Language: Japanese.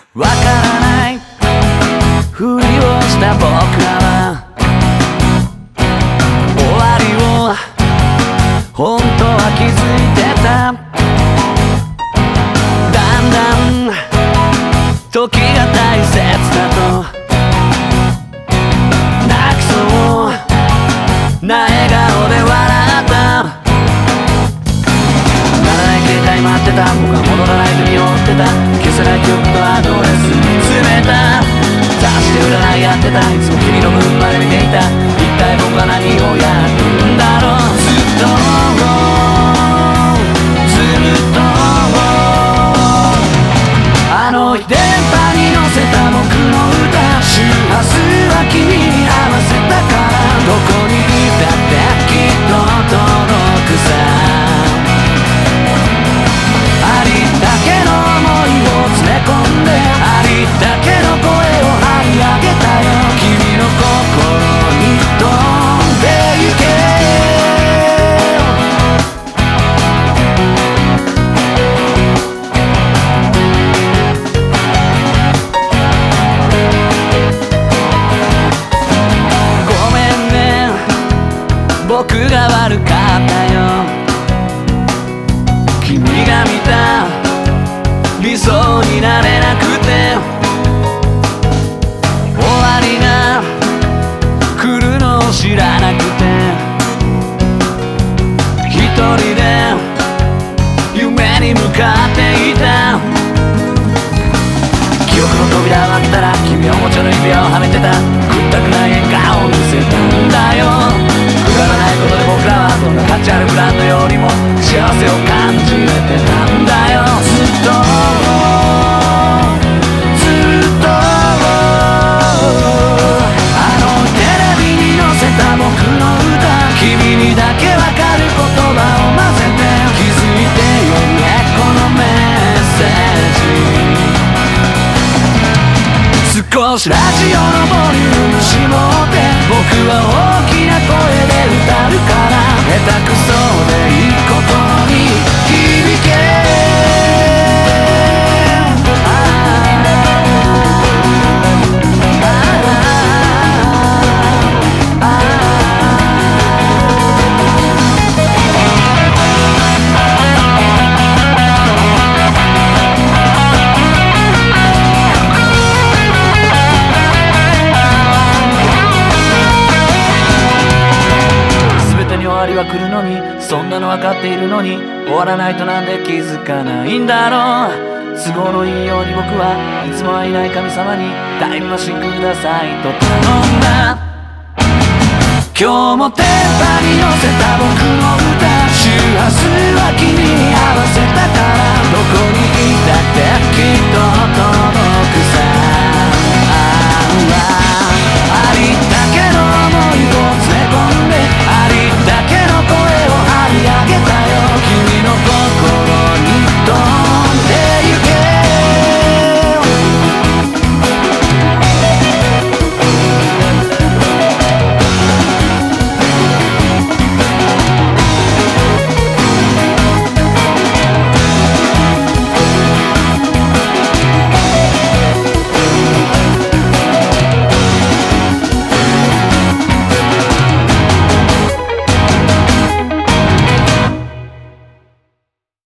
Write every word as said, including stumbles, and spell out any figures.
わからないふりをした僕らは終わりを本当は気づいてた。だんだん時が大切だと泣きそうな笑顔で笑った鳴らない携帯待ってた僕は戻らないと見追ってた消せない記憶のアドレス見つめた雑誌で占いやってたいつも君の分まで見ていた一体僕は何をやるんだろうずっとずっとあの日電波に乗せた僕の歌周波数は君に合わせたからどこにいたってきっと届くさありったけの想いを詰め込んでありったけの声を張り上げたよ君の心に飛んでゆけごめんね僕が悪かったよ君が見た理想になれなくて終わりが来るのを知らなくて一人で夢に向かっていた記憶の扉を開けたら君はおもちゃの指輪をはめてたくったくない笑顔を見せたんだよくだらないことで僕らはどんな価値あるブランドよりも幸せを感じれてたんだよずっとずっとあのテレビに載せた僕の歌君にだけわかる言葉を混ぜて気づいてよねこのメッセージ少しラジオのボリューム絞って僕は大きな声で歌うから下手くそでいいことに響けは来るのにそんなの分かっているのに終わらないとなんで気づかないんだろう都合のいいように僕はいつもはいない神様にタイムマシンくださいと頼んだ今日も電波に乗せた僕の歌周波数は君に合わせたからどこにい